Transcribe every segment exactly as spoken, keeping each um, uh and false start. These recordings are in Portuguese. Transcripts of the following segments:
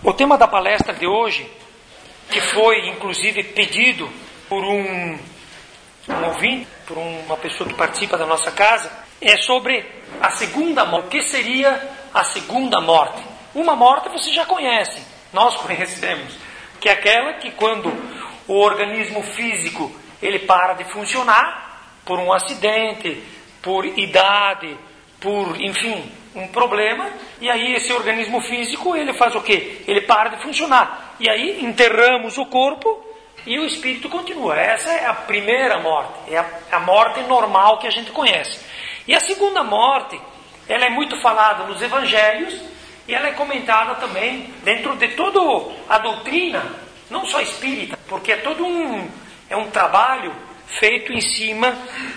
O tema da palestra de hoje, que foi inclusive pedido por um, um ouvinte, por uma pessoa que participa da nossa casa, é sobre a segunda morte. O que seria a segunda morte? Uma morte você já conhece, nós conhecemos, que é aquela que quando o organismo físico ele para de funcionar por um acidente, por idade, por, enfim, um problema, e aí esse organismo físico, ele faz o quê? Ele para de funcionar. E aí enterramos o corpo e o espírito continua. Essa é a primeira morte, é a, a morte normal que a gente conhece. E a segunda morte, ela é muito falada nos evangelhos, e ela é comentada também dentro de toda a doutrina, não só espírita, porque é todo um, é um trabalho feito em cima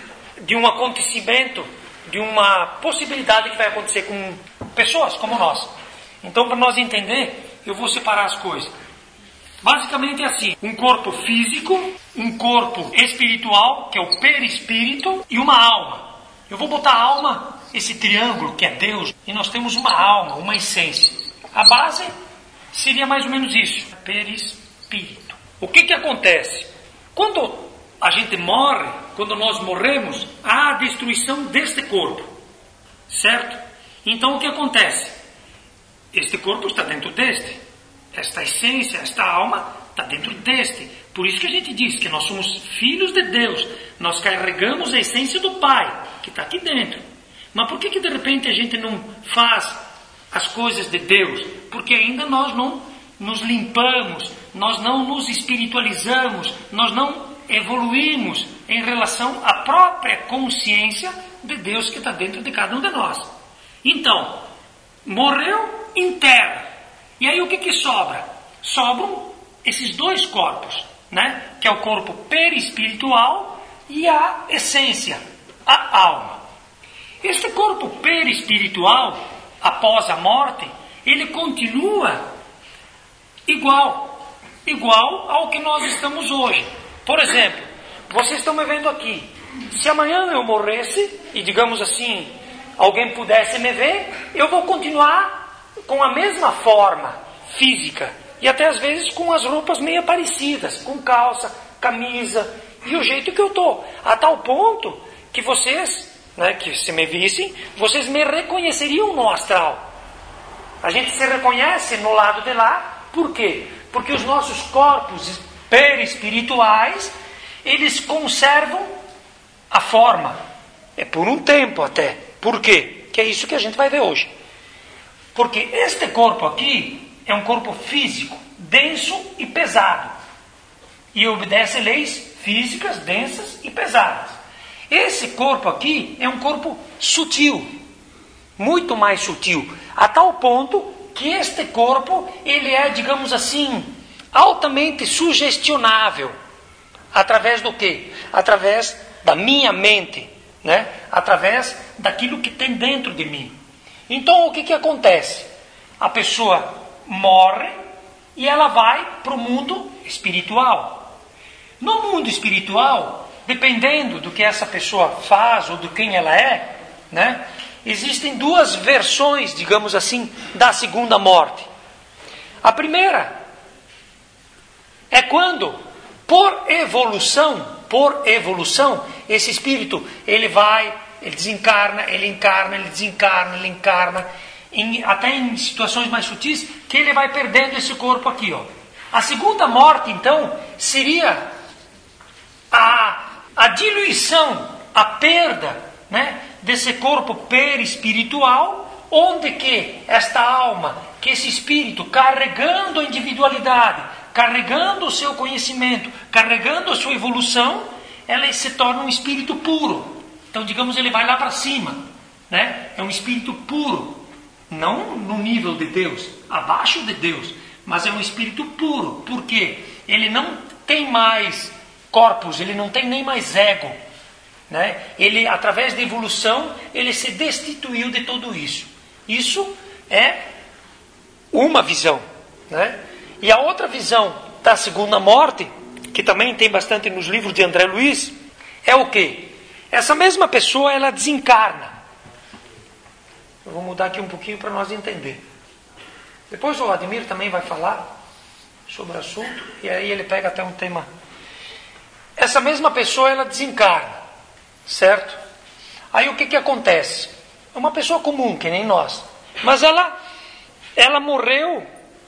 de um acontecimento, de uma possibilidade que vai acontecer com pessoas como nós. Então, para nós entender, eu vou separar as coisas. Basicamente é assim: um corpo físico, um corpo espiritual, que é o perispírito, e uma alma. Eu vou botar a alma, esse triângulo que é Deus, e nós temos uma alma, uma essência. A base seria mais ou menos isso: perispírito. O que que acontece? Quando a gente morre, quando nós morremos, há a destruição deste corpo, certo? Então o que acontece? Este corpo está dentro deste, esta essência, esta alma está dentro deste. Por isso que a gente diz que nós somos filhos de Deus, nós carregamos a essência do Pai, que está aqui dentro. Mas por que que de repente a gente não faz as coisas de Deus? Porque ainda nós não nos limpamos, nós não nos espiritualizamos, nós não evoluímos em relação à própria consciência de Deus que está dentro de cada um de nós. Então, morreu, enterra. E aí o que que sobra? Sobram esses dois corpos, né? Que é o corpo perispiritual e a essência, a alma. Este corpo perispiritual, após a morte, ele continua igual, igual ao que nós estamos hoje. Por exemplo, vocês estão me vendo aqui. Se amanhã eu morresse, e digamos assim, alguém pudesse me ver, eu vou continuar com a mesma forma física. E até às vezes com as roupas meio parecidas, com calça, camisa, e o jeito que eu estou. A tal ponto que vocês, né, que se me vissem, vocês me reconheceriam no astral. A gente se reconhece no lado de lá, por quê? Porque os nossos corpos perispirituais, eles conservam a forma. É por um tempo até. Por quê? Que é isso que a gente vai ver hoje. Porque este corpo aqui é um corpo físico, denso e pesado. E obedece leis físicas, densas e pesadas. Esse corpo aqui é um corpo sutil. Muito mais sutil. A tal ponto que este corpo, ele é, digamos assim, altamente sugestionável. Através do quê? Através da minha mente, né? Através daquilo que tem dentro de mim. Então o que que acontece? A pessoa morre e ela vai para o mundo espiritual. No mundo espiritual, dependendo do que essa pessoa faz ou de quem ela é, né? Existem duas versões, digamos assim, da segunda morte. A primeira é quando, por evolução, por evolução, esse espírito, ele vai, ele desencarna, ele encarna, ele desencarna, ele encarna, em, até em situações mais sutis, que ele vai perdendo esse corpo aqui, ó. A segunda morte, então, seria a, a diluição, a perda, né, desse corpo perispiritual, onde que esta alma, que esse espírito, carregando a individualidade, carregando o seu conhecimento, carregando a sua evolução, ela se torna um espírito puro. Então, digamos, ele vai lá para cima, né? É um espírito puro, não no nível de Deus, abaixo de Deus, mas é um espírito puro. Por quê? Ele não tem mais corpos, ele não tem nem mais ego, né? Ele, através da evolução, ele se destituiu de tudo isso. Isso é uma visão, né? E a outra visão da segunda morte, que também tem bastante nos livros de André Luiz, é o quê? Essa mesma pessoa, ela desencarna. Eu vou mudar aqui um pouquinho para nós entender. Depois o Ademir também vai falar sobre o assunto, e aí ele pega até um tema. Essa mesma pessoa, ela desencarna, certo? Aí o que que acontece? É uma pessoa comum, que nem nós, mas ela, ela morreu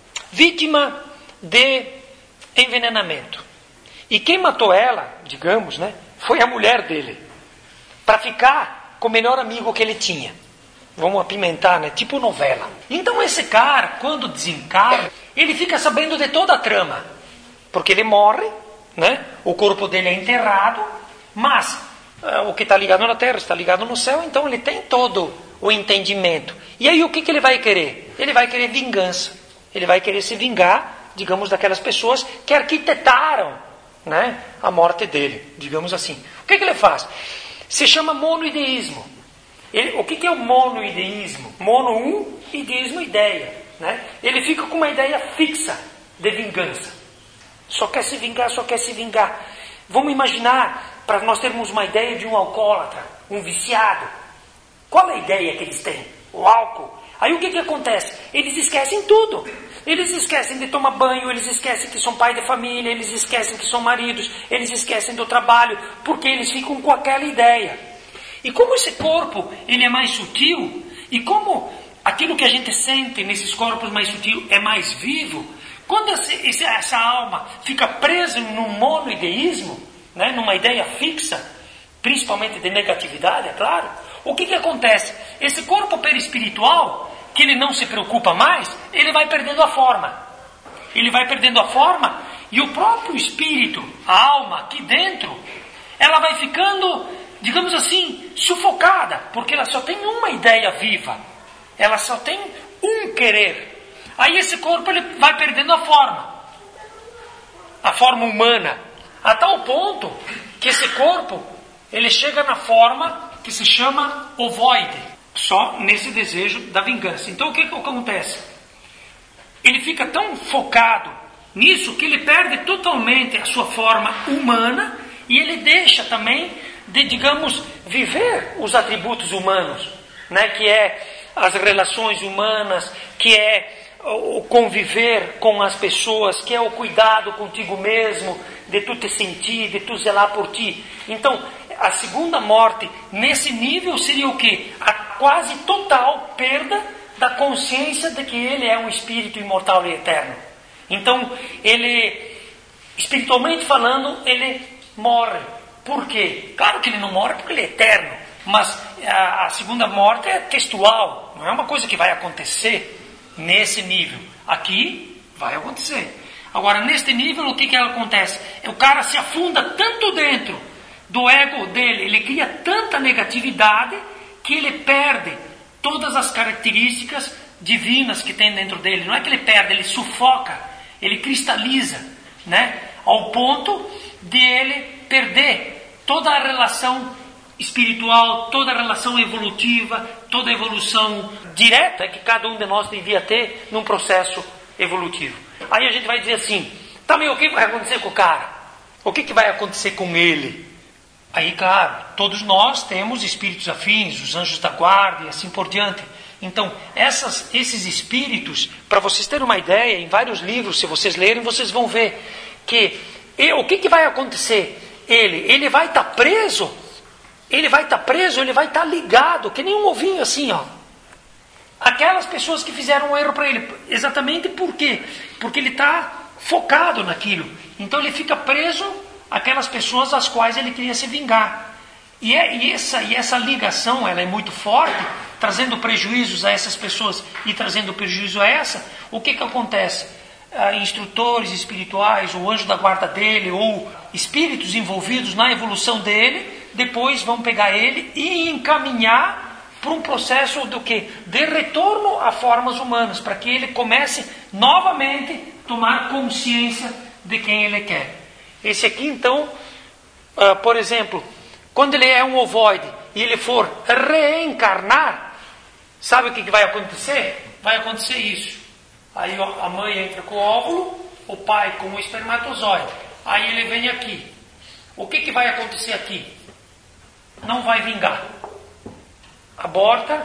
vítima de envenenamento. E quem matou ela, digamos, né, foi a mulher dele, para ficar com o melhor amigo que ele tinha. Vamos apimentar, né? Tipo novela. Então esse cara, quando desencarna, ele fica sabendo de toda a trama. Porque ele morre, né? O corpo dele é enterrado, mas uh, o que está ligado na terra está ligado no céu, então ele tem todo o entendimento. E aí o que, que ele vai querer? Ele vai querer vingança. Ele vai querer se vingar, digamos, daquelas pessoas que arquitetaram, né, a morte dele, digamos assim. O que, que ele faz? Se chama monoideísmo. Ele, o que, que é o monoideísmo? Mono, um, ideísmo, ideia. Né? Ele fica com uma ideia fixa de vingança. Só quer se vingar, só quer se vingar. Vamos imaginar, para nós termos uma ideia de um alcoólatra, um viciado. Qual é a ideia que eles têm? O álcool. Aí o que, que acontece? Eles esquecem tudo. Eles esquecem de tomar banho, eles esquecem que são pai de família, eles esquecem que são maridos, eles esquecem do trabalho, porque eles ficam com aquela ideia. E como esse corpo ele é mais sutil, e como aquilo que a gente sente nesses corpos mais sutis é mais vivo, quando esse, essa alma fica presa num monoideísmo, né, numa ideia fixa, principalmente de negatividade, é claro, o que, que acontece? Esse corpo perispiritual, que ele não se preocupa mais, ele vai perdendo a forma. Ele vai perdendo a forma, e o próprio espírito, a alma aqui dentro, ela vai ficando, digamos assim, sufocada, porque ela só tem uma ideia viva, ela só tem um querer. Aí esse corpo ele vai perdendo a forma, a forma humana, a tal ponto que esse corpo ele chega na forma que se chama ovoide, só nesse desejo da vingança. Então o que, que acontece? Ele fica tão focado nisso que ele perde totalmente a sua forma humana e ele deixa também de, digamos, viver os atributos humanos, né? Que é as relações humanas, que é o conviver com as pessoas, que é o cuidado contigo mesmo, de tu te sentir, de tu zelar por ti. Então, a segunda morte, nesse nível, seria o quê? A quase total perda da consciência de que ele é um espírito imortal e eterno. Então, ele, espiritualmente falando, ele morre. Por quê? Claro que ele não morre porque ele é eterno, mas a, a segunda morte é textual, não é uma coisa que vai acontecer nesse nível. Aqui vai acontecer. Agora, neste nível, o que, que acontece? O cara se afunda tanto dentro do ego dele, ele cria tanta negatividade que ele perde todas as características divinas que tem dentro dele. Não é que ele perde, ele sufoca, ele cristaliza, né? Ao ponto de ele perder toda a relação espiritual, toda a relação evolutiva, toda a evolução direta que cada um de nós devia ter num processo evolutivo. Aí a gente vai dizer assim, tá, meu, o que vai acontecer com o cara? O que, que vai acontecer com ele? Aí, claro, todos nós temos espíritos afins, os anjos da guarda e assim por diante. Então, essas, esses espíritos, para vocês terem uma ideia, em vários livros, se vocês lerem, vocês vão ver que e, o que, que vai acontecer? Ele, ele vai estar tá preso, ele vai estar tá preso, ele vai estar tá ligado, que nem um ovinho assim, ó. Aquelas pessoas que fizeram um erro para ele. Exatamente por quê? Porque ele está focado naquilo. Então ele fica preso àquelas pessoas às quais ele queria se vingar. E, é, e, essa, e essa ligação ela é muito forte, trazendo prejuízos a essas pessoas e trazendo prejuízo a essa. O que, que acontece? Ah, instrutores espirituais, ou anjo da guarda dele, ou espíritos envolvidos na evolução dele, depois vão pegar ele e encaminhar para um processo do que? De retorno a formas humanas, para que ele comece novamente a tomar consciência de quem ele quer. Esse aqui então, uh, por exemplo, quando ele é um ovoide e ele for reencarnar, sabe o que vai acontecer? Vai acontecer isso. Aí a mãe entra com o óvulo, o pai com o espermatozoide. Aí ele vem aqui. O que, que vai acontecer aqui? Não vai vingar. Aborta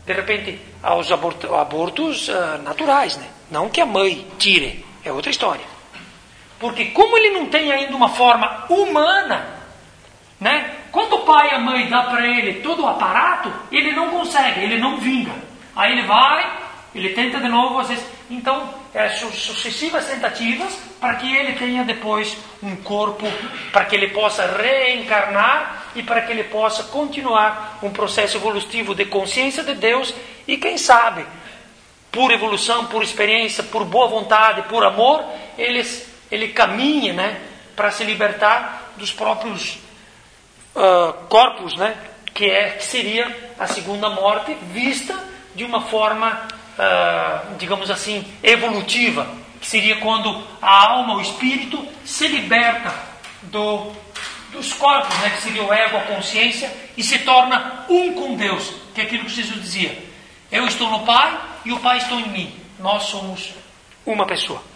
de repente, aos abortos, abortos uh, naturais, né? Não que a mãe tire, é outra história. Porque como ele não tem ainda uma forma humana, né? Quando o pai e a mãe dá para ele todo o aparato, ele não consegue, ele não vinga. Aí ele vai, ele tenta de novo, às vezes. Então, é, sucessivas tentativas para que ele tenha depois um corpo, para que ele possa reencarnar e para que ele possa continuar um processo evolutivo de consciência de Deus e, quem sabe, por evolução, por experiência, por boa vontade, por amor, eles, ele caminha, né, para se libertar dos próprios uh, corpos, né, que, é, que seria a segunda morte, vista de uma forma, uh, digamos assim, evolutiva, que seria quando a alma, o espírito, se liberta do, dos corpos, né, que seria o ego, a consciência, e se torna um com Deus, que é aquilo que Jesus dizia: eu estou no Pai e o Pai está em mim, nós somos uma pessoa.